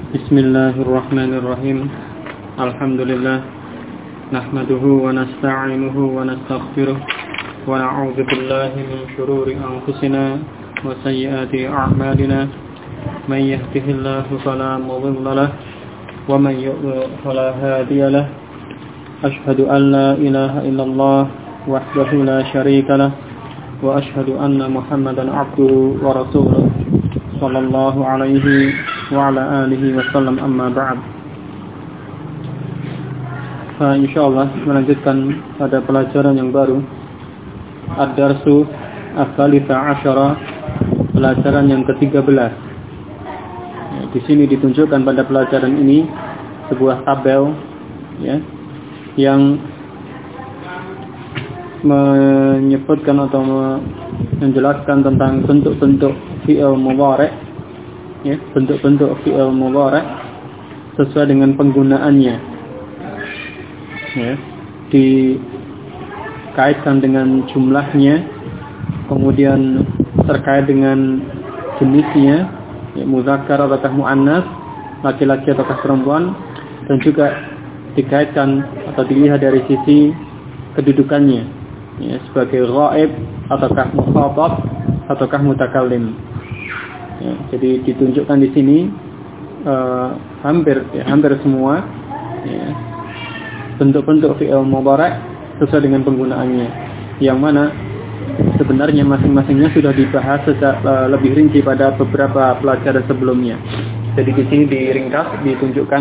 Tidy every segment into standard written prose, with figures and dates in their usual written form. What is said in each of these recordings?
Bismillahirrahmanirrahim. Alhamdulillah. Nahmaduhu wa nasta'inuhu wa nastaghfiruh. Wa na'udzu billahi min shururi anfusina wa sayyiati a'malina. Man yahdihillahu fala mudilla lahu wa man yudlil fala hadiya lahu. Ashhadu an la ilaha illallah wahdahu la syarika lahu wa ashhadu anna Muhammadan 'abduhu wa rasuluh. Sallallahu alaihi wa ala alihi wasallam, amma ba'd. Insyaallah melanjutkan pada pelajaran yang baru, Ad-Darsu Ats-Tsalitsah Asyara, pelajaran yang ke-13. Di sini ditunjukkan pada pelajaran ini sebuah tabel yang menyebutkan atau menjelaskan tentang bentuk-bentuk fi'il mudhari', bentuk-bentuk fi'il mudhari' sesuai dengan penggunaannya, dikaitkan dengan jumlahnya, kemudian terkait dengan jenisnya, muzakkar ataukah muannas, laki-laki ataukah perempuan, dan juga dikaitkan atau dilihat dari sisi kedudukannya, sebagai ghaib ataukah mukhatab ataukah mutakallim. Jadi ditunjukkan di sini hampir semua bentuk-bentuk fi'il mudhari' sesuai dengan penggunaannya, yang mana sebenarnya masing-masingnya sudah dibahas secara lebih rinci pada beberapa pelajaran sebelumnya. Jadi di sini diringkas, ditunjukkan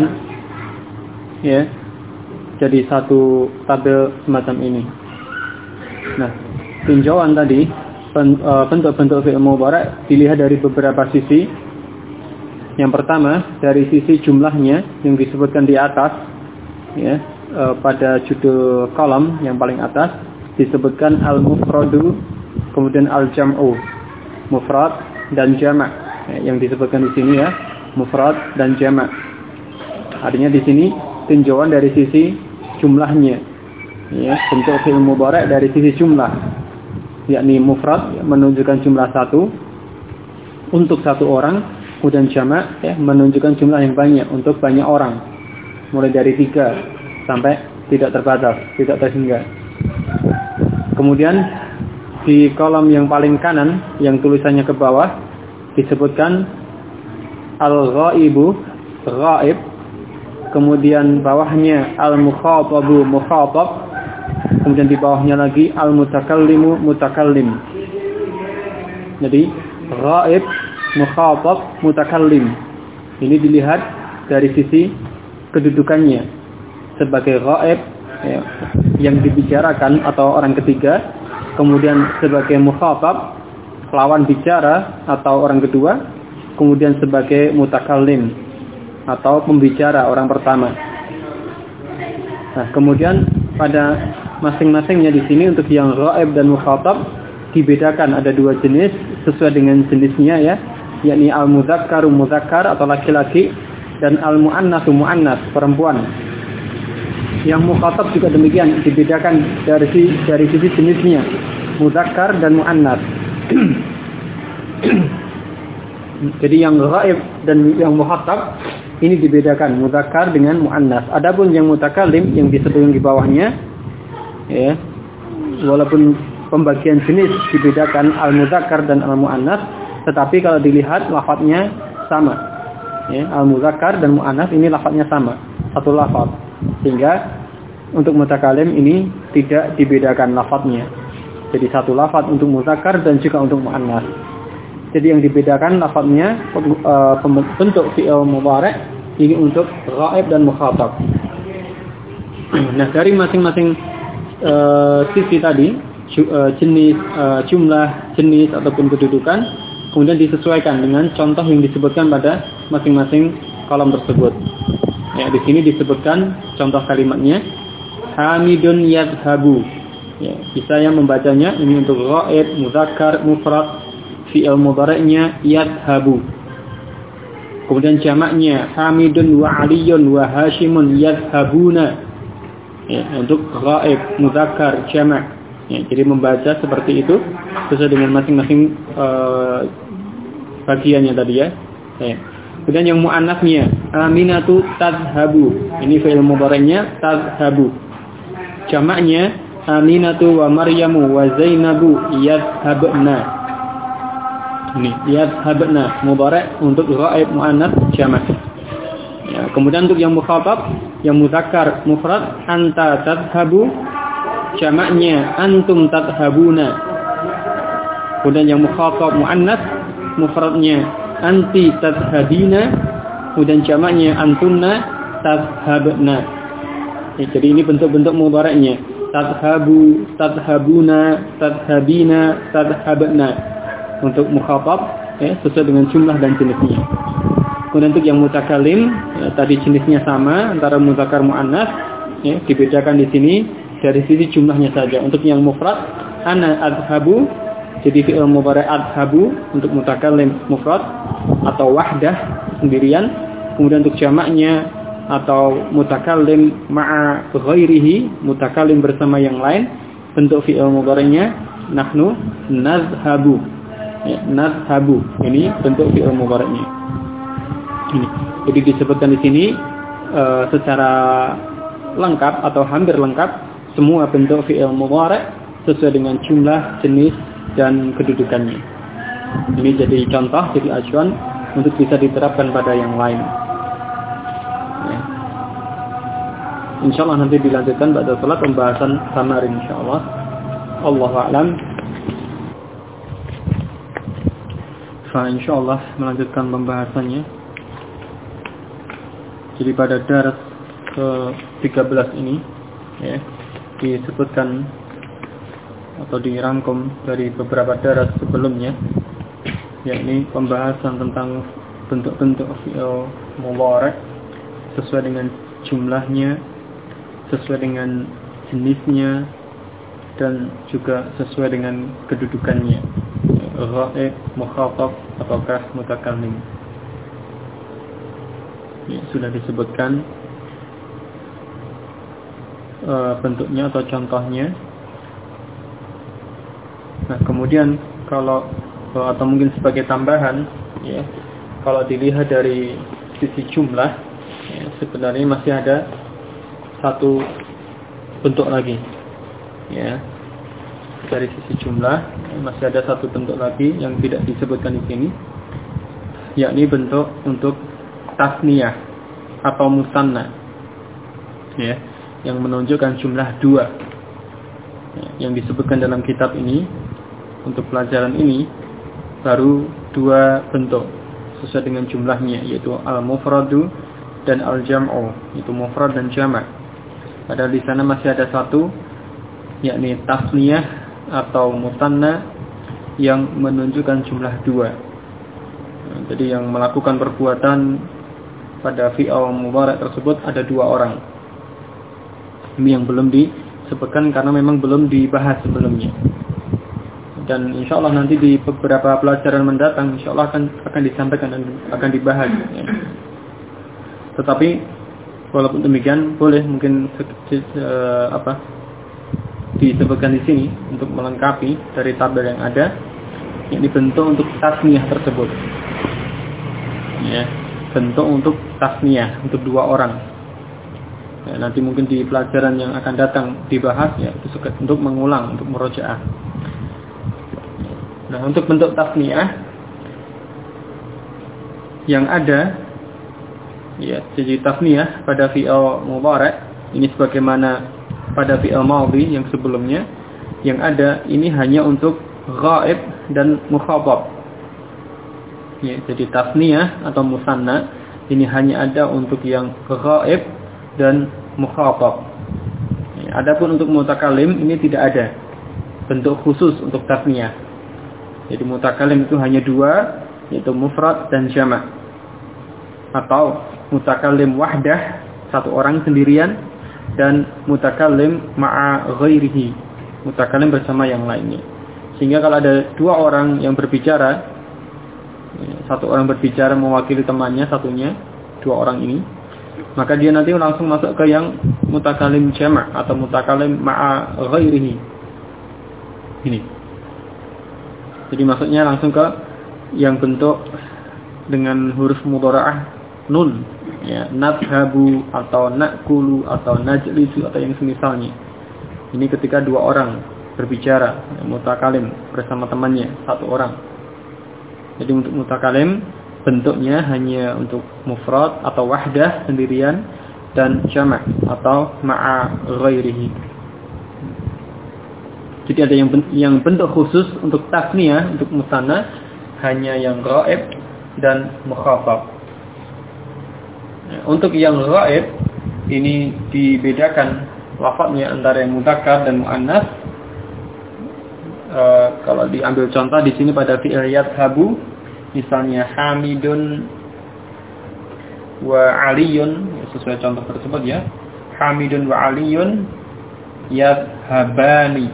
jadi satu tabel semacam ini. Nah, tinjauan tadi bentuk-bentuk fi'il mudhari' dilihat dari beberapa sisi. Yang pertama dari sisi jumlahnya yang disebutkan di atas, pada judul kolom yang paling atas disebutkan al-mufradu, kemudian al-jam'u, mufrad dan jamak, yang disebutkan di sini mufrad dan jamak. Artinya di sini tinjauan dari sisi jumlahnya, bentuk fi'il mudhari' dari sisi jumlah, yakni mufrad menunjukkan jumlah satu untuk satu orang, kemudian jamak menunjukkan jumlah yang banyak untuk banyak orang, mulai dari 3 sampai tidak terbatas, tidak terhingga. Kemudian di kolom yang paling kanan yang tulisannya ke bawah disebutkan al-ghaibu, ghaib, kemudian bawahnya al-mukhatabu, mukhatab, kemudian di bawahnya lagi al-mutakallimu, mutakallim. Jadi ghaib, mukhatab, mutakallim. Ini dilihat dari sisi kedudukannya. Sebagai ghaib, yang dibicarakan atau orang ketiga, kemudian sebagai mukhatab, lawan bicara atau orang kedua, kemudian sebagai mutakallim atau pembicara, orang pertama. Nah, kemudian pada masing-masingnya di sini untuk yang ghaib dan mukhatab dibedakan, ada 2 jenis sesuai dengan jenisnya, yakni al-mudzakkar, muzakkar atau laki-laki, dan al-muannas, muannas, perempuan. Yang mukhatab juga demikian, dibedakan dari sisi jenisnya, muzakkar dan muannas. Jadi yang ghaib dan yang mukhatab ini dibedakan, muzakkar dengan muannas. Adapun yang mutakallim yang disebutkan di bawahnya, walaupun pembagian jenis dibedakan, al-muzakkar dan al-muannas, tetapi kalau dilihat lafadznya sama. Al-muzakkar dan muannas ini lafadznya sama, satu lafadz. Sehingga untuk mutakallim ini tidak dibedakan lafadznya. Jadi satu lafadz untuk muzakkar dan juga untuk muannas. Jadi yang dibedakan lafadznya bentuk fi'il mudhari' ini untuk ghaib dan mukhatab. Nah, dari masing-masing sisi tadi, jenis, jumlah, jenis ataupun kedudukan, kemudian disesuaikan dengan contoh yang disebutkan pada masing-masing kolom tersebut. Di sini disebutkan contoh kalimatnya, Hamidun yadhabu. Bisa yang membacanya ini untuk ghaib, muzakkar, mufrad, fi'il mudhari'nya yadhabu. Kemudian jamaknya Hamidun wa Aliyun wa Hashimun yadhabuna. Untuk ghaib, muzakkar, jamak. Jadi membaca seperti itu sesuai dengan masing-masing bagiannya tadi. Kemudian yang muannasnya Aminatu tadhabu. Ini fi'il mudhari'nya tadhabu. Jamaknya Aminatu wa Maryamu wa Zainabu yadhhabna. Ini yadhhabna mudhari' untuk ghaib muannats jamak. Ya, kemudian untuk yang mukhatab, yang muzakkar mufrad, anta tadhabu, jamaknya antum tadhabuna. Kemudian yang mukhatab muannats, mufradnya anti tadhabina, kemudian jamaknya antunna tadhabna. Ya, jadi ini bentuk-bentuk mudhari'nya. Tadhabu, tadhabuna, tadhabina, tadhabna. Untuk mukhatab ya, sesuai dengan jumlah dan jenisnya. Kemudian untuk yang mutakallim ya, tadi jenisnya sama antara muzakkar muannats ya, dibedakan di sini dari sisi jumlahnya saja. Untuk yang mufrad ana adhabu, jadi fi'il mudhari' adhabu untuk mutakallim mufrad atau wahdah sendirian. Kemudian untuk jamaknya atau mutakallim ma'a ghairihi, mutakallim bersama yang lain, bentuk fi'il mudhari'nya nahnu nadhhabu. Ya, nadhhabu. Ini bentuk fi'il mudhari'nya. Ini. Jadi disebutkan di sini secara lengkap atau hampir lengkap semua bentuk fi'il mudhari' sesuai dengan jumlah, jenis dan kedudukannya. Ini jadi contoh, jadi acuan untuk bisa diterapkan pada yang lain. Ya. Insyaallah nanti dilanjutkan pada salat pembahasan samarin insyaallah. Allahu a'lam. Insyaallah melanjutkan pembahasannya. Jadi pada dars ke-13 ini ya, disebutkan atau dirangkum dari beberapa dars sebelumnya, yakni pembahasan tentang bentuk-bentuk fi'il mudhari' sesuai dengan jumlahnya, sesuai dengan jenisnya, dan juga sesuai dengan kedudukannya, ghaib, mukhatab ataukah mutakallim. Ya, sudah disebutkan bentuknya atau contohnya. Nah, kemudian kalau atau mungkin sebagai tambahan ya, kalau dilihat dari sisi jumlah ya, sebenarnya masih ada satu bentuk lagi ya. Dari sisi jumlah masih ada satu bentuk lagi yang tidak disebutkan di sini, yakni bentuk untuk tasniyah atau musanna ya, yang menunjukkan jumlah 2 ya, yang disebutkan dalam kitab ini. Untuk pelajaran ini baru 2 bentuk sesuai dengan jumlahnya, yaitu al-mufradu dan al-jam'u, itu mufrad dan jamak. Padahal di sana masih ada satu, yakni tasniyah atau musanna yang menunjukkan jumlah 2. Jadi yang melakukan perbuatan pada fi'il mudhari' tersebut ada 2 orang. Ini yang belum disebutkan karena memang belum dibahas sebelumnya. Dan insyaallah nanti di beberapa pelajaran mendatang insyaallah akan disampaikan dan akan dibahas ya. Tetapi walaupun demikian boleh mungkin disebutkan di sini untuk melengkapi dari tabel yang ada, yang dibentuk untuk tasniyah tersebut. Ya, bentuk untuk tasniyah untuk 2 orang. Ya, nanti mungkin di pelajaran yang akan datang dibahas ya, itu untuk mengulang, untuk murojaah. Nah, untuk bentuk tasniyah yang ada ya, jadi tasniyah pada fi'il mudhari' ini sebagaimana pada fi'il madhi yang sebelumnya, yang ada ini hanya untuk ghaib dan mukhatab. Ya, jadi tasniyah atau musanna ini hanya ada untuk yang ghaib dan mukhatab. Ya, adapun untuk mutakallim ini tidak ada bentuk khusus untuk tasniyah. Jadi mutakallim itu hanya 2, yaitu mufrad dan jamak. Atau mutakallim wahdah, 1 orang sendirian, dan mutakallim ma'a ghairihi, mutakallim bersama yang lainnya. Sehingga kalau ada 2 orang yang berbicara, 1 orang berbicara mewakili temannya satunya, 2 orang ini, maka dia nanti langsung masuk ke yang mutakallim jamak atau mutakallim ma'a ghairihi. Ini. Jadi maksudnya langsung ke yang bentuk dengan huruf mudhara'ah nun, ya, nadhabu atau nakulu atau najlisu atau yang semisalnya. Ini ketika dua orang berbicara, mutakalim bersama temannya, satu orang. Jadi untuk mutakalim bentuknya hanya untuk mufrad atau wahdah sendirian dan jama' atau ma'a ghairihi. Jadi ada yang bentuk khusus untuk tasniyah, untuk musanna hanya yang ghaib dan mukhatab. Untuk yang ghaib ini dibedakan lafadznya antara yang mudzakkar dan muannas. Kalau diambil contoh di sini pada fi'il yadhabu, misalnya Hamidun wa Aliyun, sesuai contoh tersebut ya. Hamidun wa Aliyun yadhabani.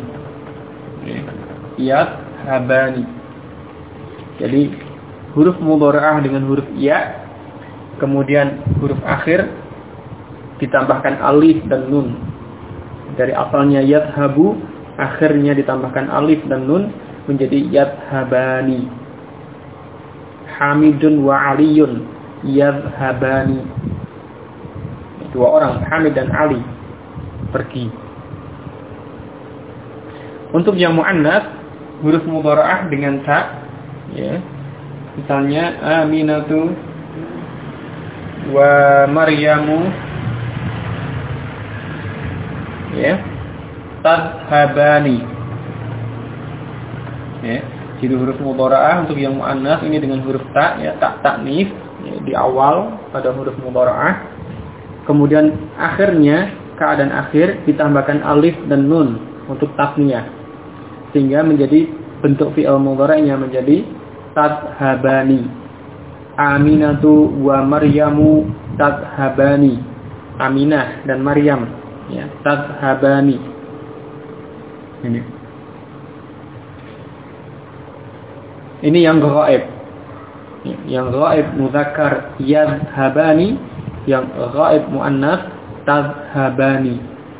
Yadhabani. Jadi huruf mudhara'ah dengan huruf ya, kemudian huruf akhir ditambahkan alif dan nun. Dari asalnya yadhabu, akhirnya ditambahkan alif dan nun menjadi yadhabani. Hamidun wa Aliyun yadhabani. Dua orang, Hamid dan Ali, pergi. Untuk yang muannas, huruf mudhara'ah dengan ta, ya. Misalnya Aminatu wa Maryamu, ya, tadhabani, ya. Jadi huruf mudhara'ah untuk yang muannas ini dengan huruf ta, ya, ta ta'nits, ya, di awal pada huruf mudhara'ah. Kemudian akhirnya ka dan akhir ditambahkan alif dan nun untuk tasniyah, sehingga menjadi bentuk fi'il mudhara'nya menjadi tadhabani. Aminatu wa Maryamu tadhabani. Aminah dan Maryam, ya, tadhabani. Ini yang ghaib. Yang ghaib mudzakkar yadhabani, yang ghaib muannas tadhabani.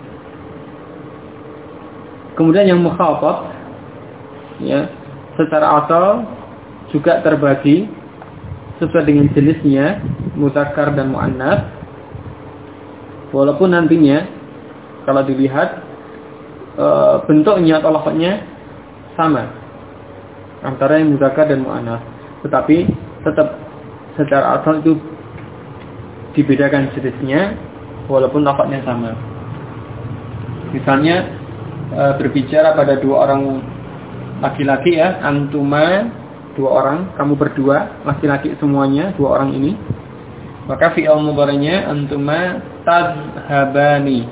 Kemudian yang mukhatab, ya, secara asal juga terbagi sesuai dengan jenisnya mudzakkar dan muannas. Walaupun nantinya kalau dilihat bentuknya atau lafadznya sama antara yang mudzakkar dan muannas, tetapi tetap secara asal itu dibedakan jenisnya walaupun lafadznya sama. Misalnya berbicara pada dua orang laki-laki, ya, antuma, dua orang, kamu berdua, laki-laki semuanya, dua orang ini. Maka fi'il mudhari'nya antuma tadhabani.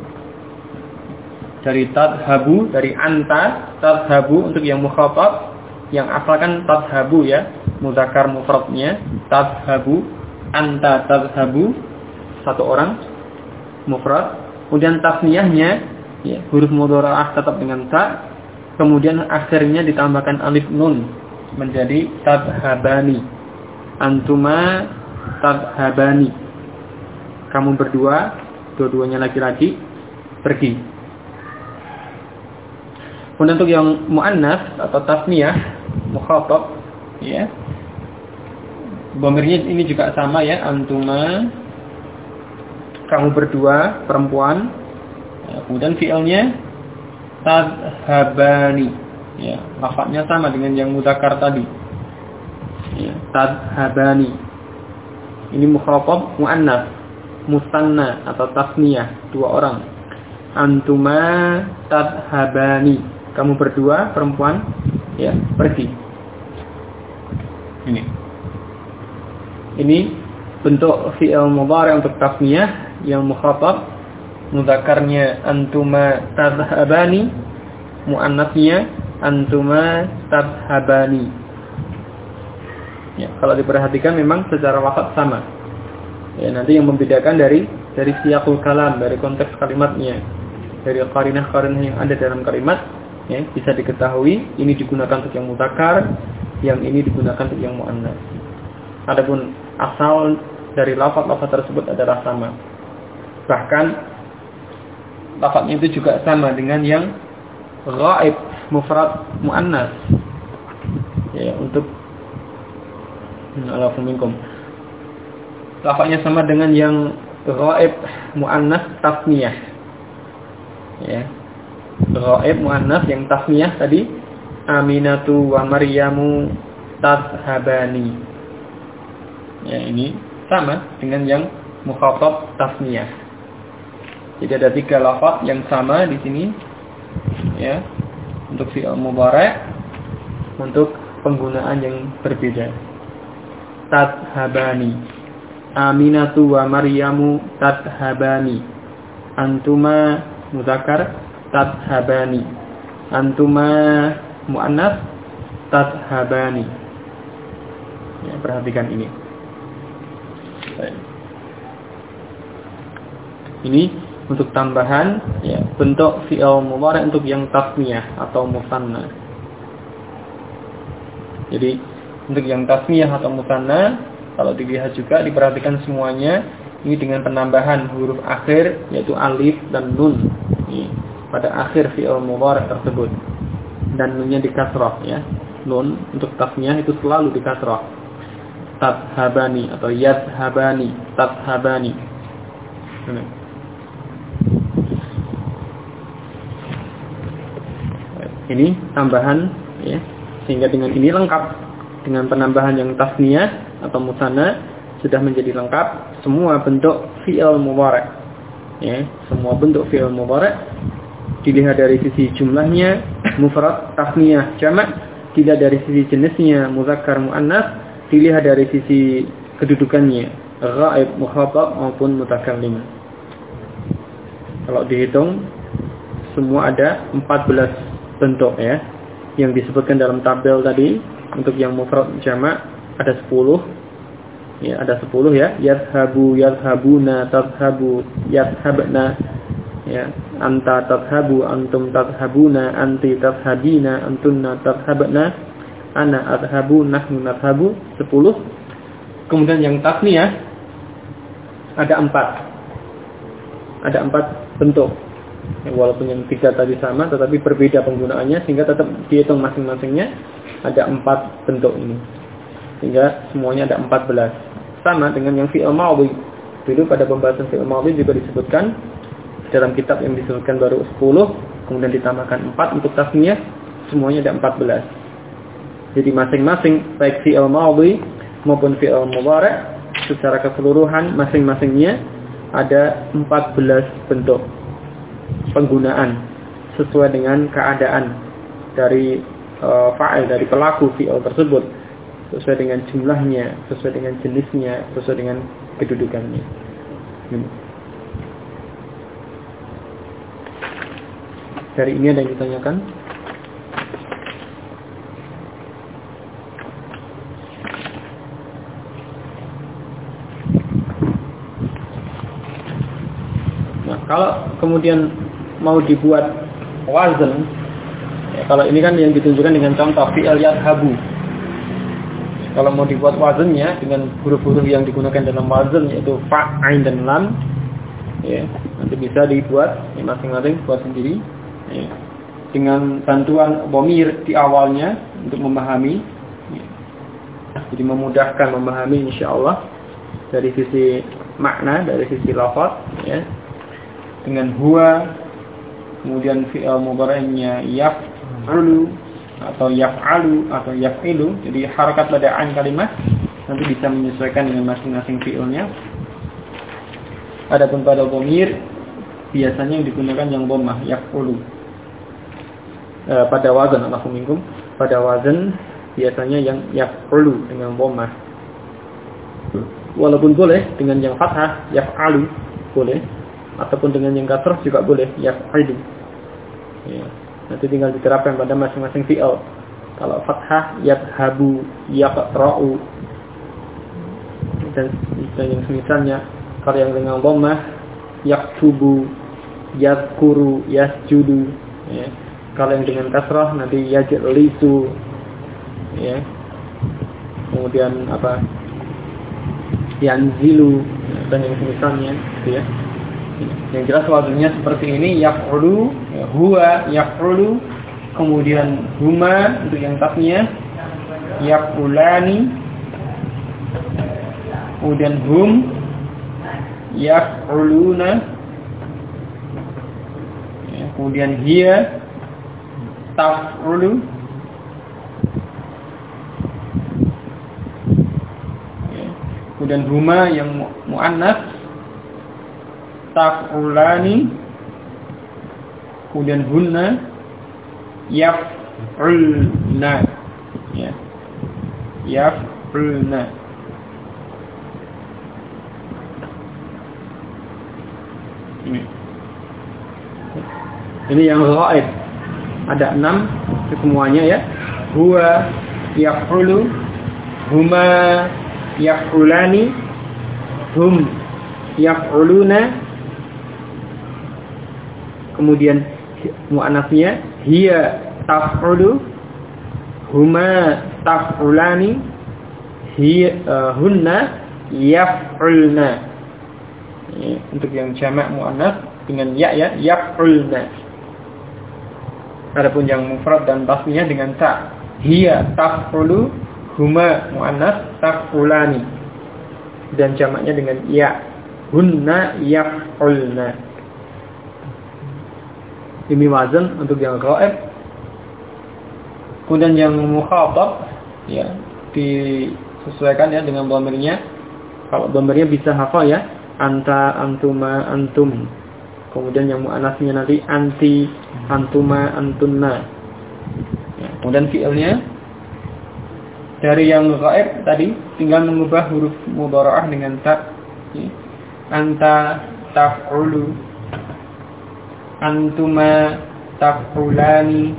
Dari tadhabu, dari anta, tadhabu untuk yang mukhatab, yang asalkan tadhabu, ya, mudzakkar mufradnya tadhabu, anta tadhabu, satu orang mufrad. Kemudian tasniyahnya, ya, huruf mudhara'ah tetap dengan ta, kemudian akhirnya ditambahkan alif nun menjadi tadhabani. Antuma tadhabani. Kamu berdua, dua-duanya laki-laki, pergi. Kemudian untuk yang muannas atau tasniyah, mukhatab, ya, dhamirnya ini juga sama, ya, antuma, kamu berdua, perempuan. Ya, kemudian fi'ilnya tadhabani, ya, lafadznya sama dengan yang mudzakkar tadi, ya, tadhabani. Ini mukhatab muannas, musanna atau tasniyah, dua orang. Antuma tadhabani, kamu berdua, perempuan, ya, pergi. Ini bentuk fi'il mudhari' untuk tasniyah yang mukhatab, mudzakarnya antuma tadhabani, muannasnya antuma tadhabani. Ya, kalau diperhatikan memang secara lafaz sama. Ya, nanti yang membedakan dari siyaqul kalam, dari konteks kalimatnya, dari qarinah-qarinah yang ada dalam kalimat, ya, bisa diketahui ini digunakan untuk yang mudzakar, yang ini digunakan untuk yang muannas. Adapun asal dari lafaz-lafaz tersebut adalah sama. Bahkan lafaznya itu juga sama dengan yang ghaib mufrad muannas. Ya, untuk alafu minkum. lafadznya sama dengan yang ghaib muannas tasniyah. Ya. Ghaib muannas yang tasniyah tadi Aminatu wa Maryamu tadhhabani. Ya, ini sama dengan yang mukhatab tasniyah. Jadi ada 3 lafaz yang sama di sini. Ya. Untuk fi'il mudhari' untuk penggunaan yang berbeda. Tadhhabani. Aminatu wa Maryamu tadhhabani. Antuma muzakkar tadhhabani. Antuma muannas tadhhabani. Ya, perhatikan ini. Ini untuk tambahan ya, bentuk fi'il mudhari' untuk yang tasniyah atau musanna. Jadi untuk yang tasniyah atau musanna kalau dilihat juga diperhatikan semuanya ini dengan penambahan huruf akhir yaitu alif dan nun ini, pada akhir fi'il mudhari' tersebut dan nunnya di kasrah ya. Nun untuk tasniyah itu selalu di kasrah. Tadhhabani atau yadhhabani, tadhhabani. Ini tambahan ya, sehingga dengan ini lengkap dengan penambahan yang tasniyah atau musanna sudah menjadi lengkap semua bentuk fi'il mudhari'. Ya, semua bentuk fi'il mudhari' dilihat dari sisi jumlahnya mufrad, tasniyah, jamak, tidak dari sisi jenisnya muzakkar, muannas, dilihat dari sisi kedudukannya ghaib, mukhatab maupun mutakallim. Kalau dihitung semua ada 14 bentuk ya yang disebutkan dalam tabel tadi. Untuk yang mufrad jamak ada 10 ya, ada 10 ya. Yadhhabu, yadhhabuna, tadhhabu, yadhhabna ya. Anta tadhhabu, antum tadhhabuna, anti tadhhabina, antunna tadhhabna, ana adhhabu, nahnu nadhhabu. 10. Kemudian yang tasniyah ada 4. Ada 4 bentuk. Ya, walaupun yang 3 tadi sama tetapi berbeda penggunaannya sehingga tetap dihitung masing-masingnya ada 4 bentuk ini. Sehingga semuanya ada 14. Sama dengan yang fi'il madhi. Dulu pada pembahasan fi'il madhi juga disebutkan dalam kitab yang disebutkan baru 10, kemudian ditambahkan 4 untuk tasniyah, semuanya ada 14. Jadi masing-masing baik fi'il madhi maupun fi'il mudhari' secara keseluruhan masing-masingnya ada 14 bentuk penggunaan sesuai dengan keadaan dari fa'il, dari pelaku fi'il tersebut, sesuai dengan jumlahnya, sesuai dengan jenisnya, sesuai dengan kedudukannya. Dari ini ada yang ditanyakan? Nah, kalau kemudian mau dibuat wazn, ya, kalau ini kan yang ditunjukkan dengan contoh fi'il yadhhabu. Kalau mau dibuat wazannya dengan huruf-huruf yang digunakan dalam wazan yaitu fa, ain dan lam, ya, nanti bisa dibuat ya, masing-masing buat sendiri ya, dengan bantuan dhamir di awalnya untuk memahami ya. Jadi memudahkan memahami insyaallah dari sisi makna, dari sisi lafaz ya. Dengan huwa, kemudian fi'il mudhari'nya yaf'ulu atau yaf'alu atau yaf'ilu. Jadi harakat pada ain kalimat nanti bisa menyesuaikan dengan masing-masing fi'ilnya. Adapun pada dhamir biasanya yang digunakan yang dhammah yaf'ulu. Pada wazan alaikum, pada wazan biasanya yang yaf'ulu dengan dhammah. Walaupun boleh dengan yang fathah yaf'alu boleh, ataupun dengan yang kasrah juga boleh yaf'ilu. Ya. Nanti tinggal diterapkan pada masing-masing fi'il. Kalau fathah yadhhabu, yaqra'u dan yang semisalnya. Kalau yang dengan dhammah yaktubu, yadhkuru, yasjudu ya. Kalau yang dengan kasrah nanti yajlisu ya. Kemudian apa? Yanzilu dan yang semisalnya gitu ya. Yang jelas wazannya seperti ini, yaf'ulu, ya, huwa yaf'ulu, kemudian huma untuk yang tasniyah, yaf'ulani, kemudian hum yaf'uluna, ya, kemudian hiya taf'ulu, ya, kemudian huma yang muannats taf'ulani, kemudian hunna yaf'ulna, ya, yaf'ulna. Ini yang ghaib. Ada 6 semuanya ya. Huwa yaf'ulu, huma yaf'ulani, hum yaf'uluna. Kemudian muannasnya hiya taf'ulu, huma taf'ulani, hiya hunna yaf'ulna. Untuk yang jamak muannas dengan ya yaf'ulna. Adapun yang mufrad dan tasniyah dengan ta, hiya taf'ulu, huma muannas taf'ulani, dan jamaknya dengan ya, hunna yaf'ulna. Ini wazan untuk yang ghaib. Kemudian yang mukhatab ya disesuaikan ya dengan dhamirnya. Kalau dhamirnya bisa hafal ya, anta, antuma, antum. Kemudian yang muannasnya nanti anti, antuma, antunna. Ya, kemudian fi'ilnya dari yang ghaib tadi tinggal mengubah huruf mudhara'ah dengan ta. Ya. Anta taf'ulu, antuma taf'ulani,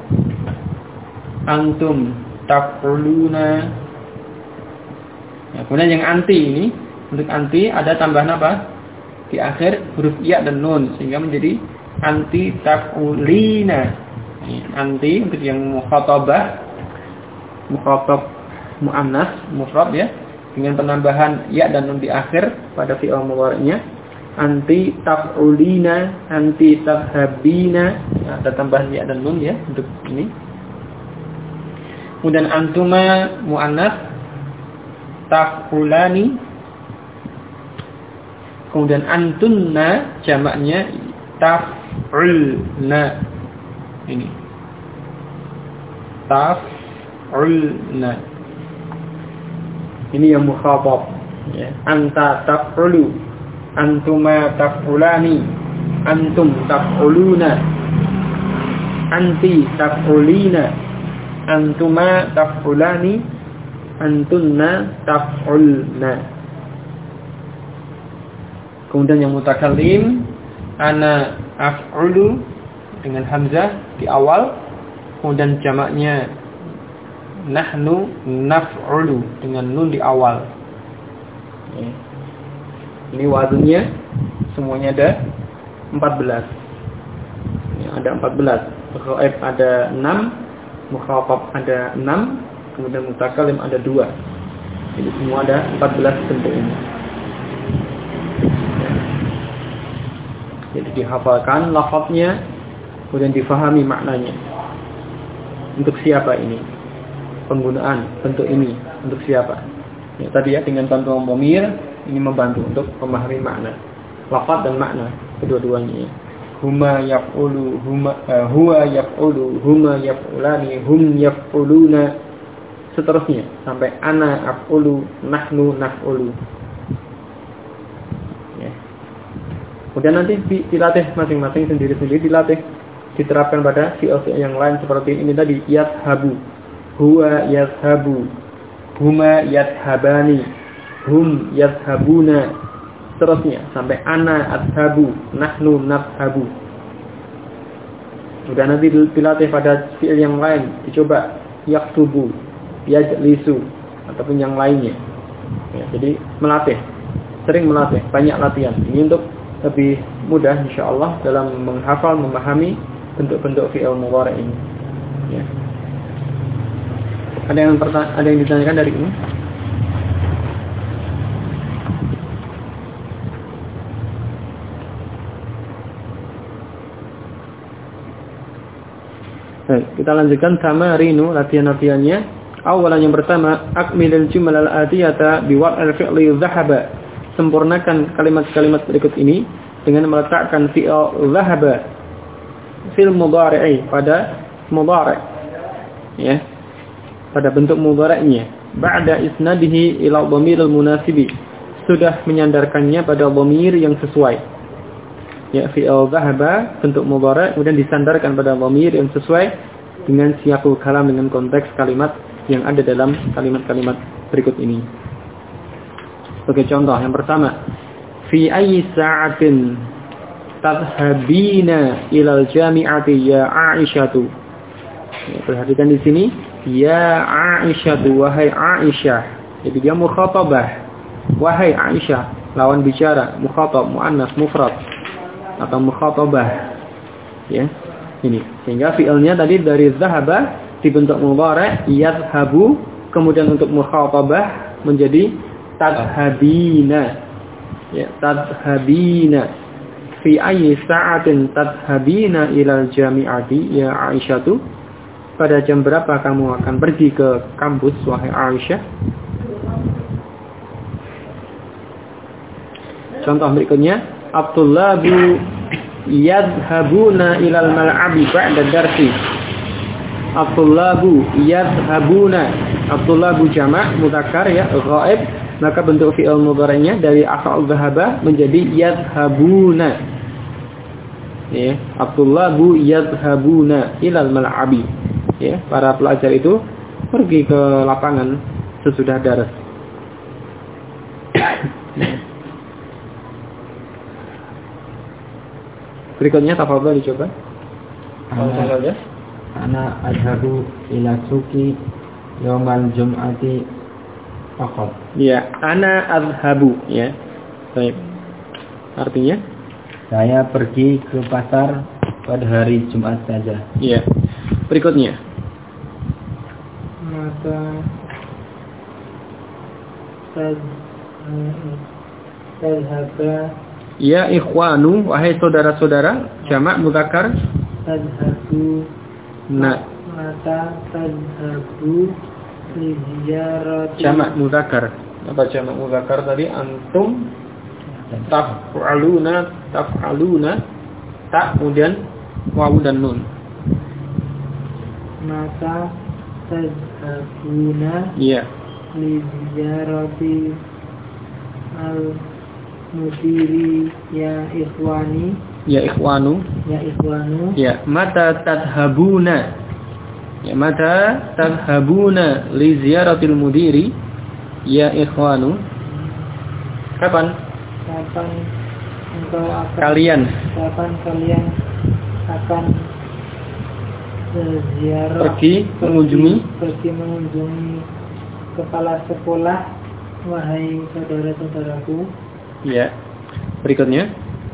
antum taf'uluna. Ya, kemudian yang anti ini, untuk anti ada tambahan apa? Di akhir huruf ya dan nun sehingga menjadi anti taf'ulina. Anti untuk yang mukhatabah, mukhatab muannas mufrad ya, dengan penambahan ya dan nun di akhir pada fi'il mudhari'nya. Anti taf'ulina, anti tafhabina, ya, ada tambahan ya dan nun ya untuk ini. Kemudian antuma muannas taf'ulani. Kemudian antunna jamaknya taf'ulna. Ini taf'ulna. Ini yang mukhatab ya. Anta taf'ulu, antuma taf'ulani, antum taf'uluna, anti taf'ulina, antuma taf'ulani, antunna taf'ulna. Kemudian yang mutakallim ana af'ulu dengan hamzah di awal, kemudian jamaknya nahnu naf'ulu dengan nun di awal. Ini wazannya semuanya ada 14. Ini ada 14. Ghaib ada 6, mukhatab ada 6, kemudian mutakallim ada 2. Jadi semua ada 14 bentuk ini. Jadi dihafalkan lafaznya, kemudian difahami maknanya. Untuk siapa ini? Penggunaan bentuk ini untuk siapa? Ya, tadi ya dengan bantuan dhamir ini membantu untuk memahami makna, lafaz dan makna kedua-duanya. Huma yaf'ulu, huwa yaf'ulu, huma yaf'ulani, hum yaf'uluna, seterusnya sampai ana af'ulu, nahnu naf'ulu. Kemudian nanti dilatih masing-masing sendiri-sendiri, dilatih diterapkan pada fi'il yang lain seperti ini tadi, yadhabu, huwa yadhabu, huma yadhabani, hum yadhabuna, seterusnya sampai ana adhabu, nahnu nadhabu. Kemudian nanti dilatih pada fi'il yang lain, dicoba yaktubu, yajlisu, ataupun yang lainnya. Ya, jadi melatih, sering melatih, banyak latihan. Ini untuk lebih mudah insyaallah dalam menghafal, memahami bentuk-bentuk fi'il mudhari' ini. Ya. Ada yang ditanyakan dari ini? Baik, kita lanjutkan tamarinu, latihan-latihannya. Awalan yang pertama, akmilil jumal al-atiyata biwad al-fi'li dhahaba sempurnakan kalimat-kalimat berikut ini dengan meletakkan fi'il dhahaba fil mudhari'i pada mudhari', ya, pada bentuk mudhari'nya, ba'da isnadihi ila dhamiril munasibi, sudah menyandarkannya pada dhamir yang sesuai. Ya, fi'il dhahaba bentuk mudhari' kemudian disandarkan pada dhamir yang sesuai dengan siyaqul kalam, dengan konteks kalimat yang ada dalam kalimat-kalimat berikut ini. Sebagai contoh yang pertama, fi ayyi sa'atin tadhhabina ilal jami'ati ya Aisyatu. Ya, perhatikan di sini, ya Aisyatu, wahai Aisyah. Jadi dia mukhatabah, wahai Aisyah, lawan bicara, mukhatab, muannas, mufrad atau mukhatabah. Ya, ini. Sehingga fi'ilnya tadi dari dhahaba dibentuk mudhari', yadhhabu, kemudian untuk mukhatabah menjadi tadhhabina. Ya, tadhhabina. Fi ayyi sa'atin tadhhabina ilal jami'ati ya Aisyatu. Pada jam berapa kamu akan pergi ke kampus wahai Aisyah? Contoh berikutnya, at-tullabu yadhhabuna ilal mal'abi ba'da darsi. At-tullabu yadhhabuna. At-tullabu jamak mudzakkar ya, ghaib, maka bentuk fi'il mudhari'nya dari af'al dhahaba menjadi yadhhabuna. Ya, at-tullabu yadhhabuna ilal mal'abi. Ya, para pelajar itu pergi ke lapangan sesudah daras. Berikutnya tafadhol dicoba. Ana adhabu ila suqi yaumal jum'ati faqat. Ya, ana adhabu, ya. Baik. Artinya saya pergi ke pasar pada hari Jumat saja. Ya. Berikutnya. Maka tadhhaba Ya ikhwanu, wahai saudara-saudara, jamak mudzakkar. tadhhabu maka tadhhabu li ziyarati. Jamak mudzakkar. Apa jamak mudzakkar tadi? Antum taf'aluna, ta kemudian wawu dan nun. Maka tadhhabuna Iya. li ziyarati al-mudiri ya ikhwani. Ya ikhwanu. Ya, mata tadhhabuna. Ya, mata tadhhabuna li ziyaratil mudiri ya ikhwanu. Kapan engkau akan kalian akan ziarah, pergi mengunjungi kepala sekolah wahai saudara-saudaraku. Ya. Berikutnya,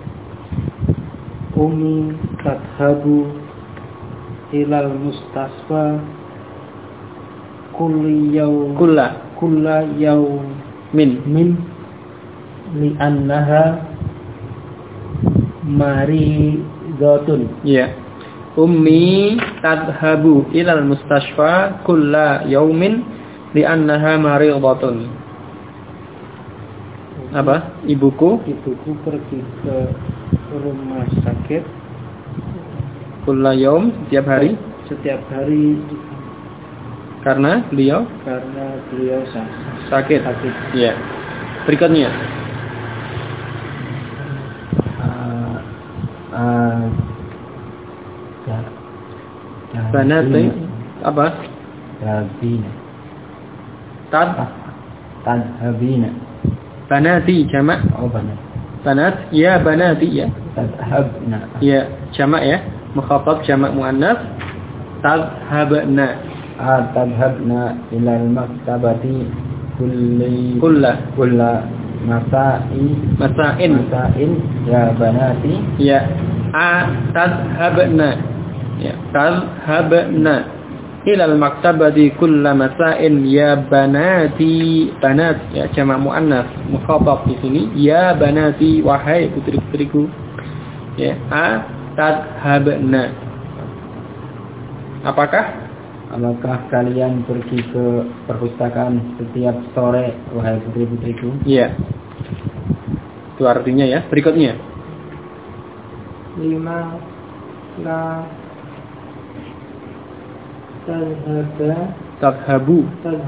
Umi tadhabu ilal mustasfa kulla yaumin li annaha maridatun. ya. Ummi tadhabu ilal mustashfa kulla yaumin li annaha maridatun. Apa? Ibuku pergi ke rumah sakit kulla yaum, setiap hari karena beliau sakit. Ya. Berikutnya, banati apa? Tadhabina. Banati jamak. Banat ya, banati ya. Tadhabna. Ya, jamak ya. Mukhatab jamak muannas. Tadhabna. Tadhabna ilal maktabati kulla masain ya banati. Ya, tadhabna. Ya, tadhabna ilal maktabati kulla masain ya banati. Banat ya jamak muannas, mukhatab di sini ya banati, wahai putri-putriku. Ya, tadhabna. Apakah kalian pergi ke perpustakaan setiap sore wahai putri-putriku? Ya. Itu artinya ya. Berikutnya. 5 la tadhabu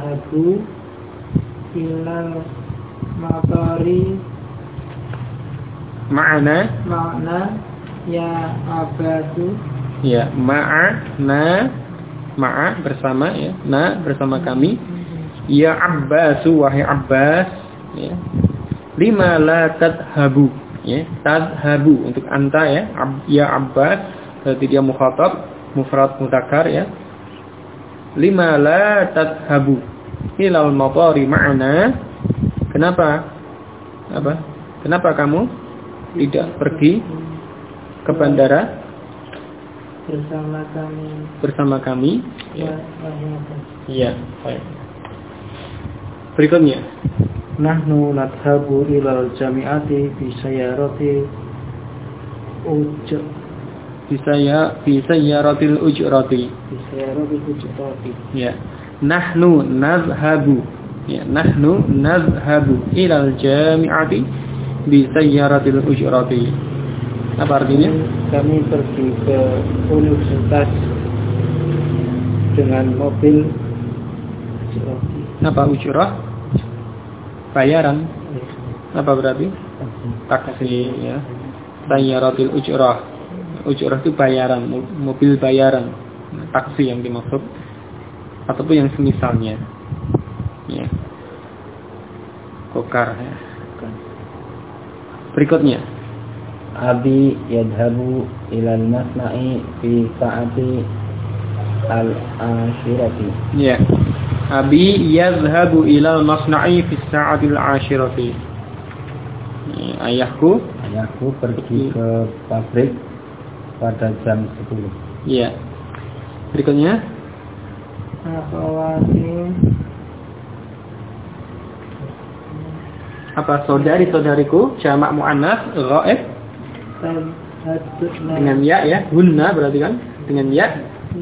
ilal matari ma'ana ya abadu. Ya, ma'a bersama ya. Bersama kami. Ya Abbasu wahai Abbas ya. 5 la tadhabu ya. Tadhabu untuk anta ya. Ya Abbas berarti dia mukhatab, mufrad mudzakkar ya. 5 la tadhabu ilal matari ma'ana. Kenapa? Apa? Kenapa kamu tidak pergi ke bandara bersama kami? Ya. Iya, baik. Berikutnya. Nahnu nadhabu ilal jami'ati bi sayyaratil ujrati. Ya. Nahnu nadhabu. Ya, nahnu nadhabu ilal jami'ati bi sayyaratil ujrati. Apa artinya? Kami pergi ke universitas dengan mobil ujrati. Apa ujrah? Bayaran. Apa berarti? Taksi ya. Sayyaratil ujrah. Ujrah itu bayaran, mobil bayaran. Taksi yang dimaksud ataupun yang semisalnya. Ya. Kokar ya. Berikutnya. Abi yadhabu ilal masna'i fi sa'ati al-ashirati. Ya. Abi yadhabu ilal masna'i fi sa'ati al-ashirati. Ayahku pergi ke pabrik pada jam 10. Ya. Berikutnya. Apa saudari-saudariku jamak muannats ghaib dengan ya ya, hunna berarti kan dengan ya.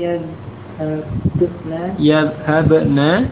Yadhabna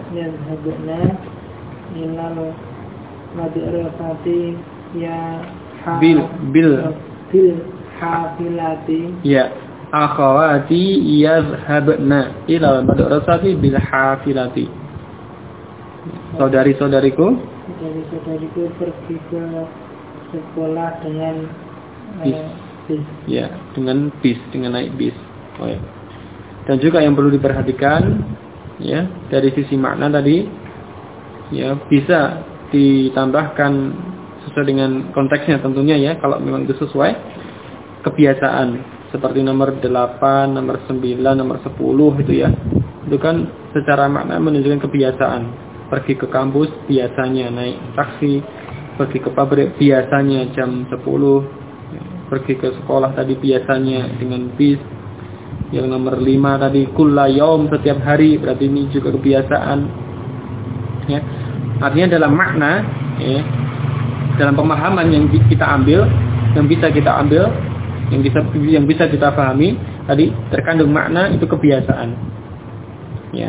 ilal madrasati ya bil hafilati. Ya, akhawati yadhabna ilal madrasati bil hafilati. Saudari-saudariku pergi ke sekolah dengan bis. bis. Ya, dengan bis, dengan naik bis. Oh ya. Dan juga yang perlu diperhatikan ya, dari sisi makna tadi ya bisa ditambahkan sesuai dengan konteksnya tentunya ya, kalau memang itu sesuai kebiasaan seperti nomor 8, nomor 9, nomor 10 itu ya. Itu kan secara makna menunjukkan kebiasaan. Pergi ke kampus biasanya naik taksi, pergi ke pabrik biasanya jam 10, pergi ke sekolah tadi biasanya dengan bis. Yang nomor 5 tadi kulla yaum setiap hari, berarti ini juga kebiasaan. Ya. Artinya dalam makna ya, dalam pemahaman yang kita ambil, yang bisa kita ambil, yang bisa kita pahami tadi terkandung makna itu kebiasaan. Ya.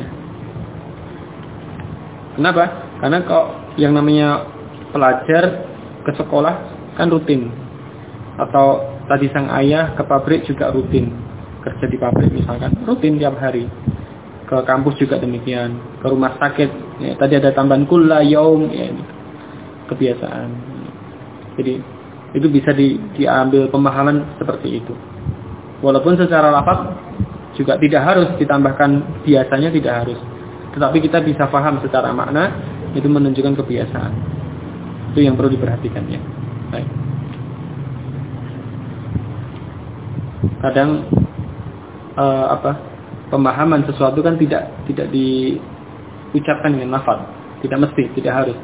Kenapa? Karena kok yang namanya pelajar ke sekolah kan rutin. Atau tadi sang ayah ke pabrik juga rutin. Kerja di pabrik misalkan, rutin tiap hari. Ke kampus juga demikian. Ke rumah sakit, ya, tadi ada tambahan kulla yaum, ya, kebiasaan. Jadi itu bisa diambil pemahaman seperti itu. Walaupun secara lafaz juga tidak harus ditambahkan biasanya, tidak harus. Tetapi kita bisa paham secara makna, itu menunjukkan kebiasaan. Itu yang perlu diperhatikan ya. Baik. Kadang pemahaman sesuatu kan tidak diucapkan dengan lafaz, tidak mesti, tidak harus.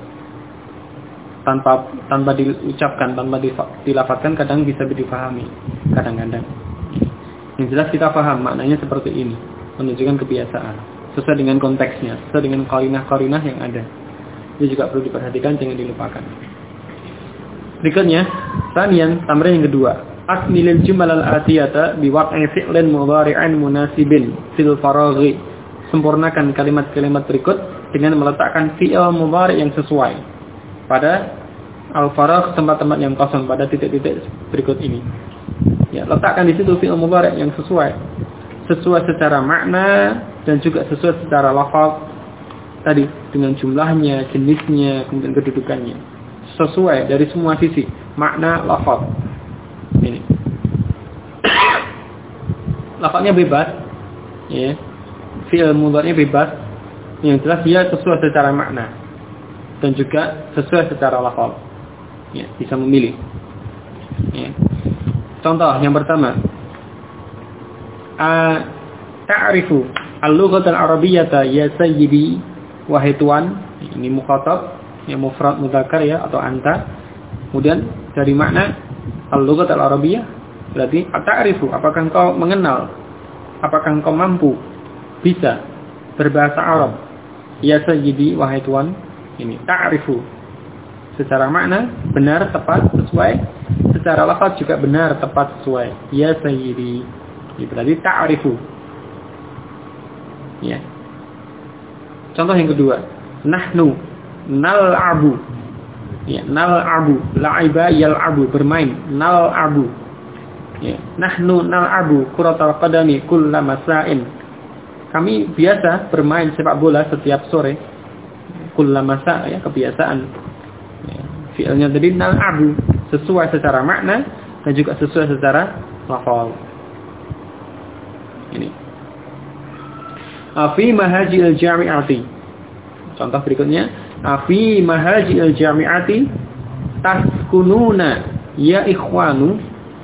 Tanpa diucapkan, tanpa dilafazkan kadang bisa dipahami, kadang-kadang. Yang jelas kita paham maknanya seperti ini, menunjukkan kebiasaan. Sesuai dengan konteksnya, sesuai dengan qarinah-qarinah yang ada. Itu juga perlu diperhatikan, jangan dilupakan. Berikutnya, tanian tamrin yang kedua. Akmilil jumal al-atiyata biwaq'i fi'lin mudhari'an munasibin fil faraghi. Sempurnakan kalimat-kalimat berikut dengan meletakkan fi'il mudhari' yang sesuai pada al-faragh, tempat-tempat yang kosong pada titik-titik berikut ini. Ya, letakkan di situ fi'il mudhari' yang sesuai secara makna dan juga sesuai secara lafaz tadi, dengan jumlahnya, jenisnya, kemudian kedudukannya. Sesuai dari semua sisi, makna, lafaz. Ini. Lafaznya bebas, ya. Fi'il mudhari'nya bebas. Yang jelas dia sesuai secara makna dan juga sesuai secara lafaz. Ya, bisa memilih. Ya. Contoh yang pertama, ta'rifu al-lughah al-arabiyyah ya sayyidi, wahai tuan. Ini mukhatab, yang mufrad mudzakkar ya, atau anta. Kemudian dari makna al-lughah al-arabiyyah berarti ta'rifu, apakah engkau mengenal, apakah engkau mampu, bisa berbahasa Arab. Ya sayyidi, wahai tuan. Ini ta'rifu secara makna benar, tepat, sesuai. Secara lafaz juga benar, tepat, sesuai. Ya sayyidi. Ini berarti ta'rifu. Ya. Contoh yang kedua, nahnu nal'abu. Ya, nal'abu, la'iba yal'abu, bermain, nal'abu. Ya, nahnu nal'abu kuratal qadami kulla masa'in. Kami biasa bermain sepak bola setiap sore. Kulla masa', ya, kebiasaan. Ya, fi'ilnya tadi nal'abu, sesuai secara makna dan juga sesuai secara lafaz. Ini. Fi mahajil jami'ati. Contoh berikutnya, fi mahajil jami'ati taskununa ya ikhwanu,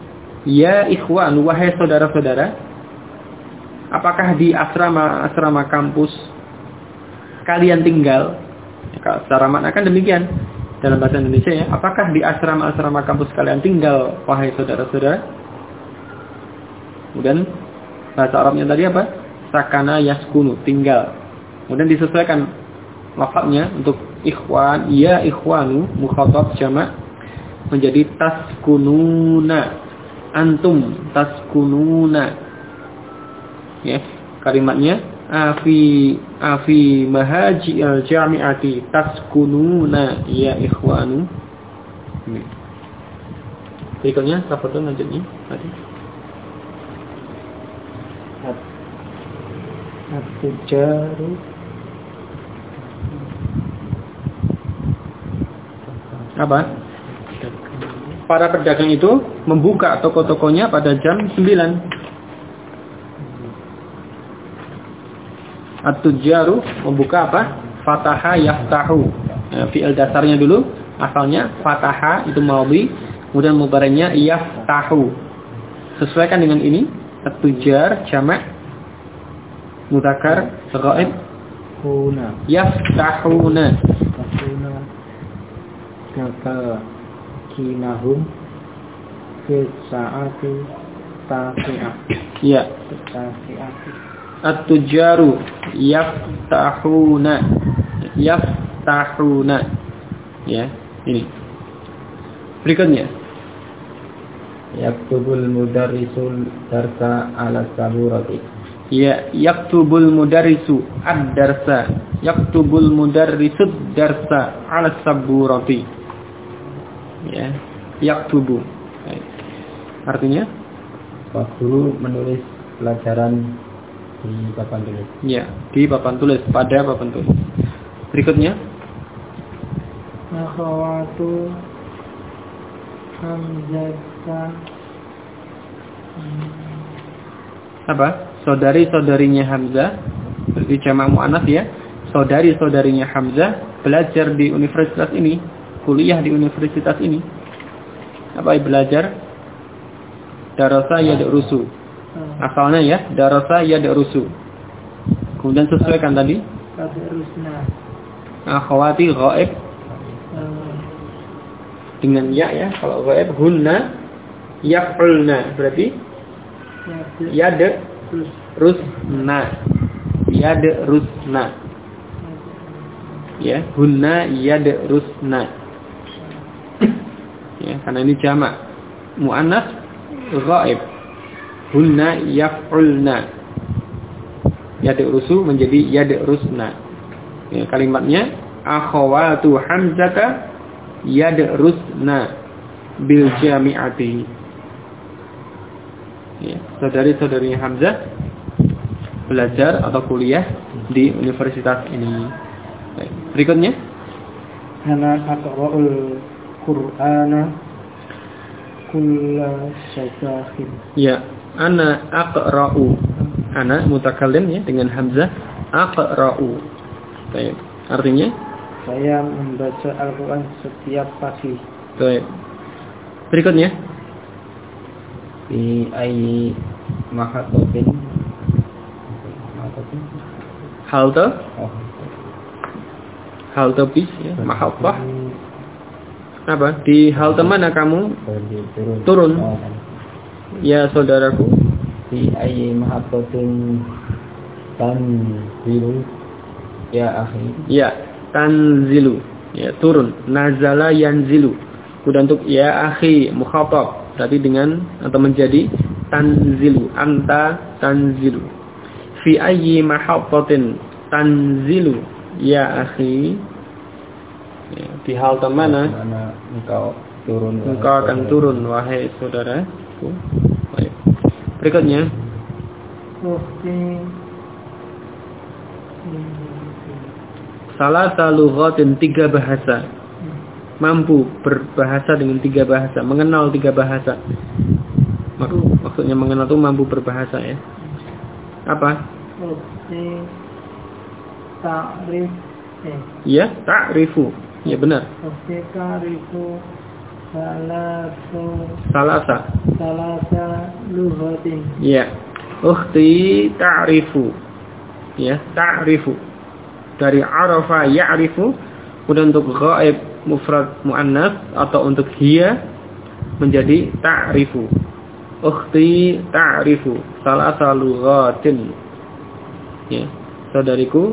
wahai saudara-saudara, apakah di asrama kampus kalian tinggal? Ya, secara makna kan demikian dalam bahasa Indonesia ya. Apakah di asrama kampus kalian tinggal, wahai saudara-saudara? Kemudian bahasa Arabnya tadi apa? Sakana yaskunu, tinggal. Kemudian disesuaikan lafaznya untuk ikhwan, ya ikhwanu, mukhatab jamak menjadi taskununa, antum taskununa. Ya, kalimatnya afi mahaji al-jami'ati taskununa ya ikhwanu. Ini. Berikutnya lafaznya lanjutnya tadi. At-tujaru apa? Para pedagang itu membuka toko-tokonya pada jam 9. At-tujaru membuka apa? Fataha yaftahu. Nah, fi'il dasarnya dulu asalnya fataha itu madhi, kemudian mudhari'nya yaftahu. Sesuaikan dengan ini. At-tujar jamak mudzakkar ghaib huna yaftahuna kata kinahum fi sa'ati taqi'ah. Ya, taqi'ah. At-tujaru yaftahuna. Ya, ini. Berikutnya, yaktubul mudarrisul darsa ala saburati. Ya, yaktubul mudarrisu ad-darsa. Yaktubul mudarrisu ad-darsa 'ala saburati. Ya, yaktubu. Artinya guru menulis pelajaran di papan tulis. Ya, di papan tulis, pada papan tulis. Berikutnya, akhawatu hamzah. Apa? Saudari-saudarinya Hamzah, berarti jamak muannats ya. Saudari-saudarinya Hamzah belajar di universitas ini, kuliah di universitas ini. Apa belajar? Darasa yadrusu. Asalnya ya, darasa yadrusu. Kemudian sesuaikan tadi. Yadrusna. Akhwati ghaib dengan ya. Kalau ghaib hunna yaf'ulna, berarti yadrusna. Ya, hunna yadrusna. Ya, karena ini jamak muannats ghaib. Hunna yaf'ulna. Yadrusu menjadi yadrusna. Ya, kalimatnya akhawatu hamzata yadrusna bil jami'ati. Ya, saudari-saudari Hamzah belajar atau kuliah di universitas ini. Baik. Berikutnya, ana aqra'ul Qur'ana kulla sabahin. ya, ana aqra'u. Ana mutakallim ya dengan hamzah, aqra'u. Baik. Artinya saya membaca Al-Qur'an setiap pagi. baik. Berikutnya, Fi ayyi mahatatin halte halte bis ya, mahabbah. Apa? Di halte mana kamu turun? Ya saudaraku. Fi ayyi mahatatin tanzilu ya akhi. Ya, tanzilu. Ya, turun. Nazala yanzilu. Kemudian untuk ya akhi mukhatab tadi dengan atau menjadi tanzilu. Anta tanzilu. Fi ayyi mahattatin tanzilu ya akhi. Ya, di halte mana engkau turun? Engkau akan turun wahai saudaraku. Baik. Berikutnya, salah lughatin 3 bahasa. Mampu berbahasa dengan 3 bahasa, mengenal 3 bahasa. Maksudnya mengenal itu mampu berbahasa ya. Apa? Ta'rif. Ya, ta'rifu. Ya benar. Ta'rifu Salasa lughatin. Ya. Ukhti ta'rifu. Ya, ta'rifu. Dari arafa ya'rifu. Kemudian untuk ghaib mufrad muannas atau untuk hiya menjadi ta'rifu. Ukhti ta'rifu salasa lughatin. Ya, saudariku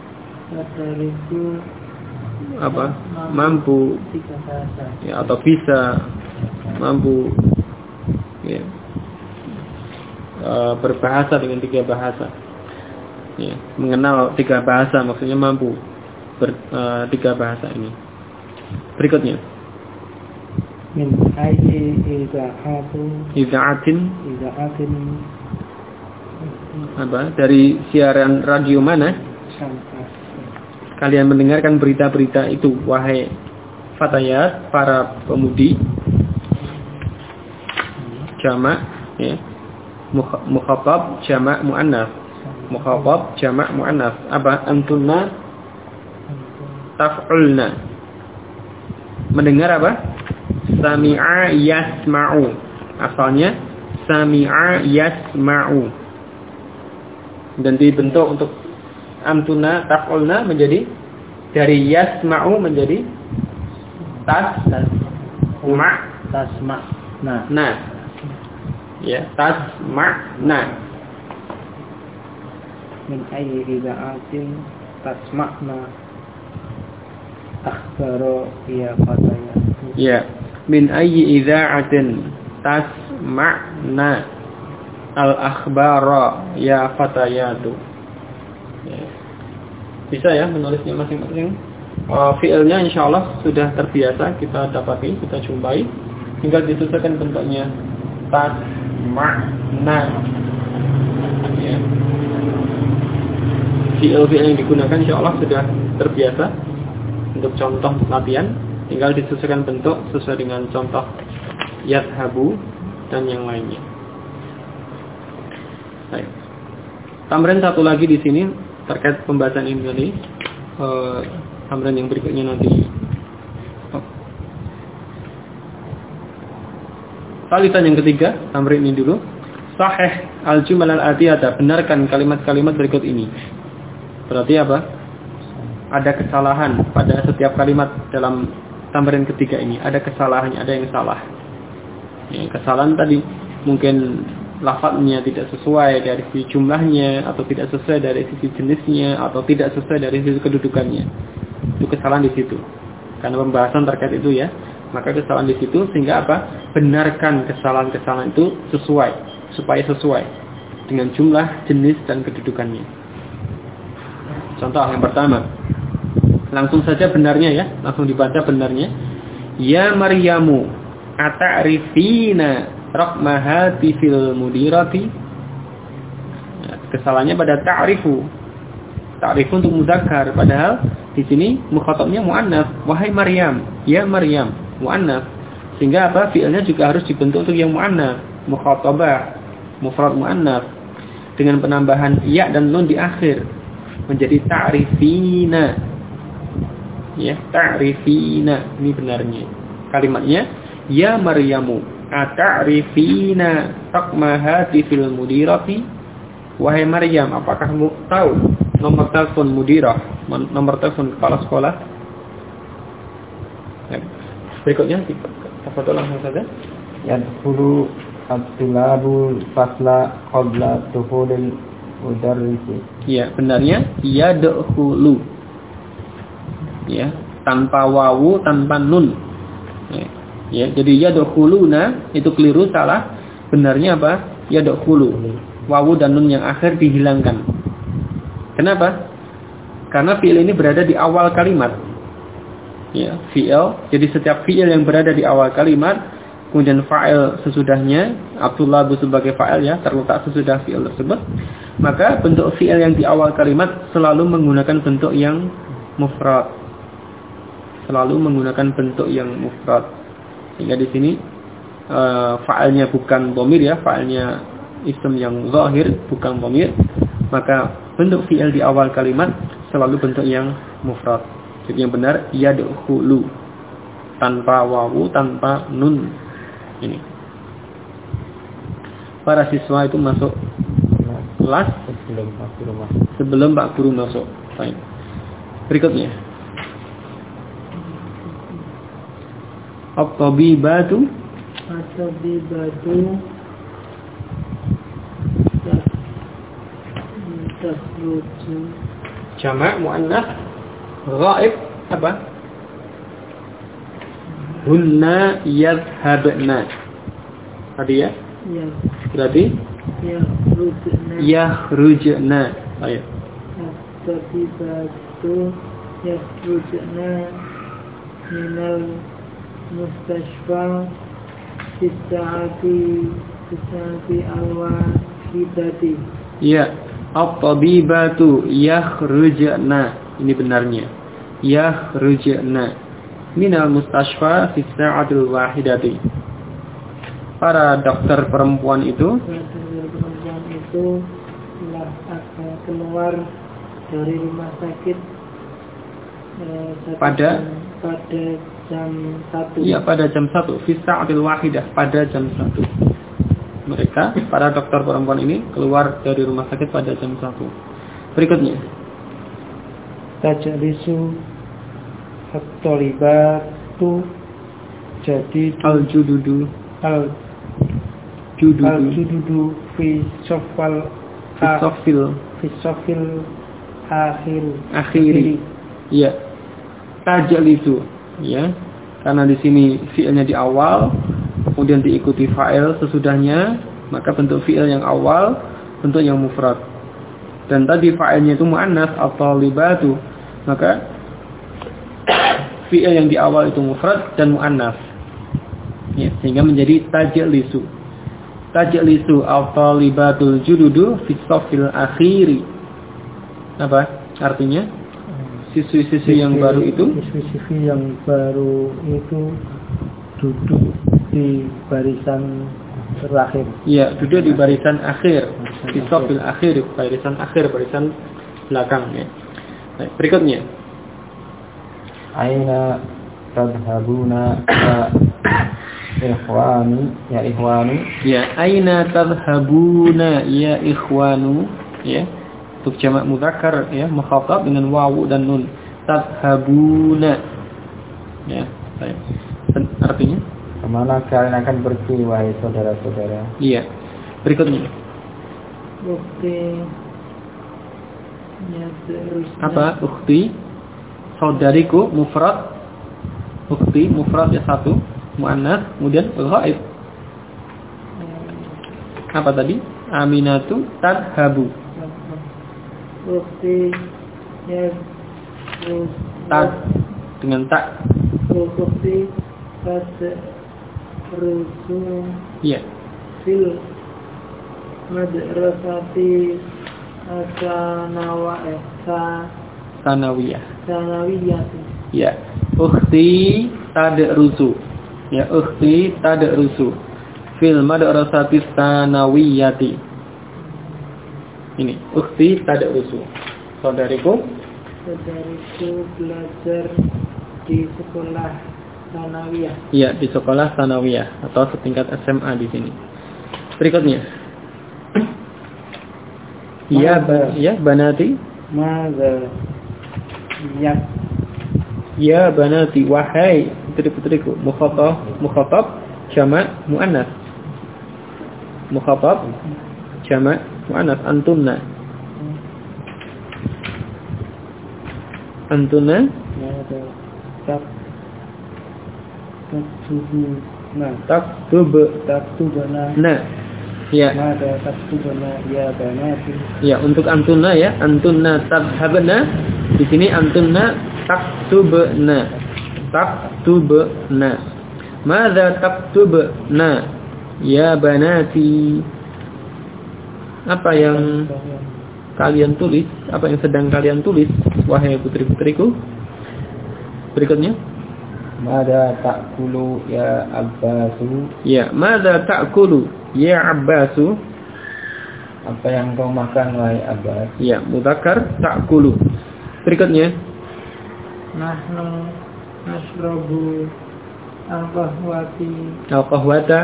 apa? Mampu ya, atau bisa mampu ya, berbahasa dengan 3 bahasa. Ya, mengenal 3 bahasa maksudnya mampu 3 bahasa ini. Berikutnya, min ayyi idaatin apa? Dari siaran radio mana kalian mendengarkan berita-berita itu wahai fatayat, para pemudi. Jamak ya, mukhatab jamak muannas. Mukhatab jamak muannas. Apa? Antunna taf'ulna. Mendengar apa? Sami'a yasma'u. Asalnya sami'a yasma'u. Dan dibentuk untuk antuna taf'ulna menjadi dari yasma'u menjadi tasma'. Nah. Ya, tasma'na. Min ayyi idaatin tasma'na akhbaro ya fataya. Ya, min ayyi idza'atin tasma'na al-akhbara ya fatayatu. Ya. Bisa ya menulisnya masing-masing. Fi'ilnya insyaallah sudah terbiasa kita dapati, kita jumpai. Tinggal disesuaikan bentuknya. Tasma'na. Ya. Fi'il yang digunakan insyaallah sudah terbiasa. Untuk contoh latihan, tinggal disesuaikan bentuk sesuai dengan contoh yadhabu dan yang lainnya. Baik. Tamrin satu lagi di sini terkait pembahasan ini tadi. Tamrin yang berikutnya nanti. Talitan yang ketiga, tamrin ini dulu. Sahih al-jumal al-atiyata, benarkan kalimat-kalimat berikut ini. Berarti apa? Ada kesalahan pada setiap kalimat dalam tamrin ketiga ini. Ada kesalahannya, ada yang salah. Ya, kesalahan tadi mungkin lafadznya tidak sesuai dari sisi jumlahnya, atau tidak sesuai dari sisi jenisnya, atau tidak sesuai dari sisi kedudukannya. Itu kesalahan di situ. Karena pembahasan terkait itu ya, maka kesalahan di situ sehingga apa? Benarkan kesalahan-kesalahan itu sesuai, supaya sesuai dengan jumlah, jenis dan kedudukannya. Contoh yang pertama, langsung saja benarnya ya, langsung dibaca benarnya. Ya Maryamu ata'rifina raqma hatifil mudirati. Kesalahannya pada ta'rifu. Ta'rifu untuk muzakkar, padahal di sini mukhatabnya muannats. Wahai Maryam, ya Maryam, muannats. Sehingga apa? Fi'ilnya juga harus dibentuk untuk yang muannats, mukhatabah, mufrad muannats dengan penambahan ya dan nun di akhir menjadi ta'rifina. Ya, ta'rifina ini benarnya. Kalimatnya ya Maryamu ata'rifina raqma hatifil mudirati. Wahai Maryam, apakah kamu tahu nomor telepon mudirah, nomor telepon kepala sekolah? Berikutnya kita langsung saja. Yadkhulu at-tulabul fasla qabla dukhulil mudarrisi. Ya, benarnya yadkhulu. Ya, tanpa wawu, tanpa nun. Ya, jadi yadkhuluna itu keliru, salah. Benarnya apa? Yadkhulu. Wawu dan nun yang akhir dihilangkan. Kenapa? Karena fi'il ini berada di awal kalimat. Ya, fi'il. Jadi setiap fi'il yang berada di awal kalimat, kemudian fa'il sesudahnya, Abdullah sebagai fa'il ya, terletak sesudah fi'il tersebut, maka bentuk fi'il yang di awal kalimat selalu menggunakan bentuk yang mufrad. Selalu menggunakan bentuk yang mufrad. Sehingga di sini fa'ilnya bukan dhamir ya, fa'ilnya isim yang zahir, bukan dhamir, maka bentuk fi'il di awal kalimat selalu bentuk yang mufrad. Jadi yang benar yadkhulu, tanpa wawu, tanpa nun. Ini. Para siswa itu masuk kelas sebelum Pak Guru masuk. Baik. Berikutnya. At-tabibatu jamak muannats ghaib apa? Hunna yadhhabna. Tadi ya? Ya. Berarti yakhrujna. Ayo. At-tabibatu yakhrujna minal mustashfa fi sa'ati al-wahidati. Ya, at-tabibatu yakhrujna. Ini benarnya. Yakhrujna minal mustashfa fi sa'atil wahidati. Para dokter perempuan itu telah akan keluar dari rumah sakit pada jam 1. Iya, pada jam 1. Fi sa'atil wahidah, pada jam 1. Mereka, para dokter perempuan ini keluar dari rumah sakit pada jam 1. Berikutnya. Tajlisu at-talibatu jadi al-jududu fi sofil akhiri. Iya. Tajlisu, ya. Karena di sini fi'ilnya di awal, kemudian diikuti fa'il sesudahnya, maka bentuk fi'il yang awal bentuk yang mufrad. Dan tadi fa'ilnya itu muannats at-talibatu, maka fi'il yang di awal itu mufrad dan muannats. Ya, sehingga menjadi tajlisu. Tajlisu at-talibatul jududu fi safil akhiri. Apa artinya? Siswi-siswi yang baru itu, siswi-siswi yang baru itu duduk di barisan terakhir. Iya, duduk di barisan akhir. Fi safil akhir, barisan akhir, barisan belakang ya. Nah, berikutnya. Aina tadhhabuna ya ikhwani. Ya, aina tadhhabuna ya ikhwanu, ya. Untuk jamak mudzakkar ya, mukhatab dengan wawu dan nun. Tadhhabuna. Ya, baik. Artinya kemana kalian akan pergi wahai saudara-saudara? Iya. Berikutnya. Ukhti. Ya, apa? Ukhti. Saudariku mufrad. Ukhti mufrad ya satu, muannats, kemudian ghaib. Apa tadi? Aminatu tadhhabu. Ukhti ya tad dengan tak. Ukhti tadrusu Iya. fil madrasati Sanawiyah. sanawiyati. Ya. Ukhti tadrusu. Ya, ukhti tadrusu fil madrasati sanawiyati. Ini, ukhti tadrusu. Saudariku belajar di sekolah sanawiyah. Iya, di sekolah sanawiyah atau setingkat SMA di sini. Berikutnya. Ya, banati. Mada yak. Ya banati, wahai putri-putriku. Mukhatab jamak muannas. Mukhatab jamak muannas. Antunna. Mada taktubna. Nah. Ya. Mada taktubna ya banati. Ya, untuk antunna ya, antunna tadhabna. Di sini antunna taktubna. Taktubna. Madza taktubna ya banati? Apa yang kalian tulis? Apa yang sedang kalian tulis, wahai putri-putriku? Berikutnya. Mada ta'kulu ya Abbasu. Ya, mada ta'kulu ya Abbasu? Apa yang kau makan wahai Abbas? Ya, mudzakkar ta'kulu. Berikutnya. Nahnu nashrabu al-qahwata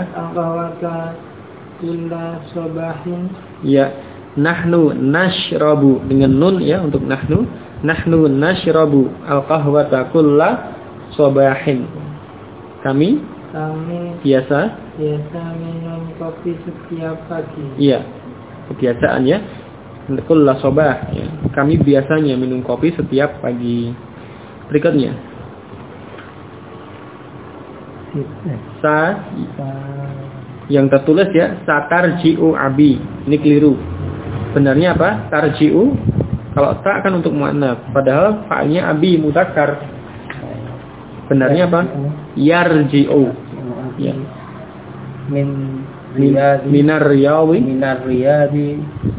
kulla sabahin. Ya, nahnu nashrabu dengan nun ya untuk nahnu. Nahnu nashrabu al-qahwata kulla sabahin. Kami biasa minum kopi setiap pagi. Iya, kebiasaan ya. Kulla sabah ya. Kami biasanya minum kopi setiap pagi. Berikutnya. Yang tertulis ya, satarji'u abi. Ini keliru. Benarnya apa? Tarji'u. Kalau ta kan untuk muannats, padahal fa'ilnya abi mudzakkar. Benarnya apa? Yarji'u. Ya. Minar riyadi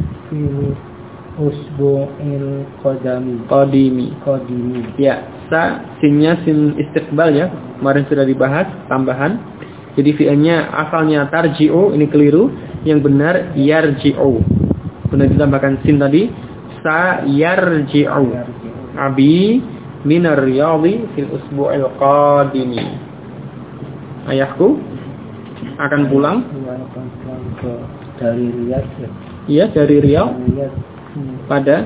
usbu'il qadimi. Ya, sinnya sin istiqbal ya. Kemarin sudah dibahas tambahan. Jadi fi'ilnya asalnya tarji'u, ini keliru. Yang benar yarji'u. Benar ditambahkan sin tadi, sa yarji'u. Abi minar riyadi fil usbu'il qadimi. Ayahku akan pulang dari Riyadh. Iya, dari Riau pada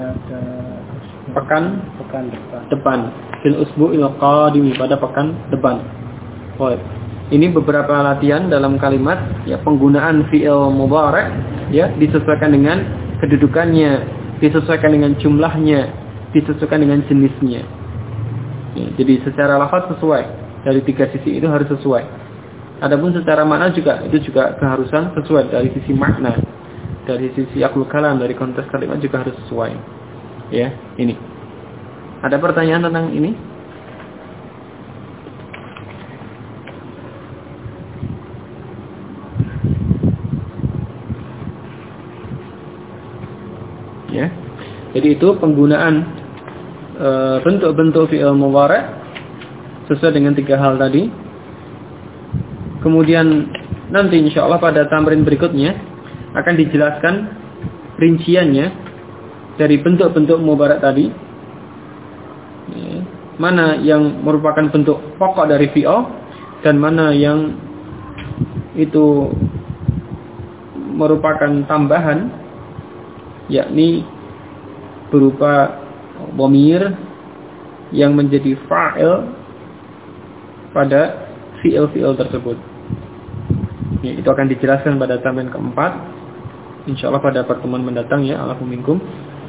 pekan depan. Fil usbu'il qadimi, pada pekan depan. Oh, ini beberapa latihan dalam kalimat ya, penggunaan fi'il mudhari' ya, disesuaikan dengan kedudukannya, disesuaikan dengan jumlahnya, disesuaikan dengan jenisnya. Ya, jadi secara lafaz sesuai. Dari tiga sisi itu harus sesuai. Adapun secara makna juga, itu juga keharusan sesuai dari sisi makna. Dari sisi akhlul kalam, dari konteks kalimat juga harus sesuai. Ya, ini. Ada pertanyaan tentang ini? Ya. Jadi itu penggunaan bentuk-bentuk fi'il mudhari' sesuai dengan tiga hal tadi. Kemudian nanti insyaallah pada tamrin berikutnya akan dijelaskan rinciannya dari bentuk-bentuk mudhari' tadi. Mana yang merupakan bentuk pokok dari fi'il dan mana yang itu merupakan tambahan, yakni berupa dhamir yang menjadi fa'il pada fi'il tersebut. Ya, itu akan dijelaskan pada tamrin keempat. Insyaallah pada pertemuan mendatang ya, Allahu minkum.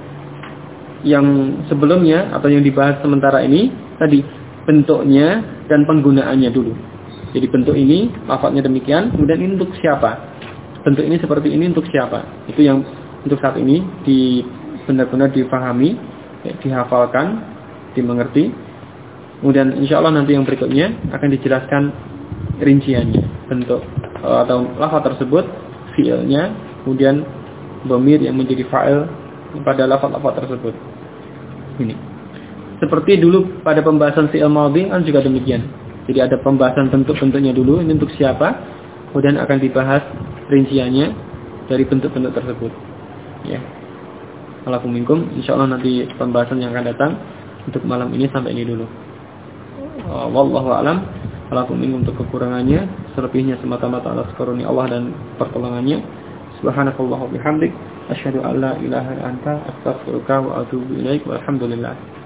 Yang sebelumnya atau yang dibahas sementara ini tadi bentuknya dan penggunaannya dulu. Jadi bentuk ini lafadznya demikian, kemudian ini untuk siapa? Bentuk ini seperti ini untuk siapa? Itu yang untuk saat ini benar-benar dipahami, ya, dihafalkan, dimengerti. Kemudian insya Allah nanti yang berikutnya akan dijelaskan rinciannya, bentuk atau lafaz tersebut, fi'ilnya, kemudian dhamir yang menjadi fa'il pada lafaz-lafaz tersebut. Ini. Seperti dulu pada pembahasan fi'il madhi kan juga demikian. Jadi ada pembahasan bentuk-bentuknya dulu, ini untuk siapa, kemudian akan dibahas rinciannya dari bentuk-bentuk tersebut. Ya. Walakum minkum, insyaallah nanti pembahasan yang akan datang untuk malam ini sampai ini dulu. Wallahu a'lam. Walakum minkum untuk kekurangannya, selebihnya semata-mata atas karunia Allah dan pertolongannya. Subhanakallah wa bihamdik, asyhadu an la ilaha illa anta, astaghfiruka wa atubu ilaik. Walhamdulillah.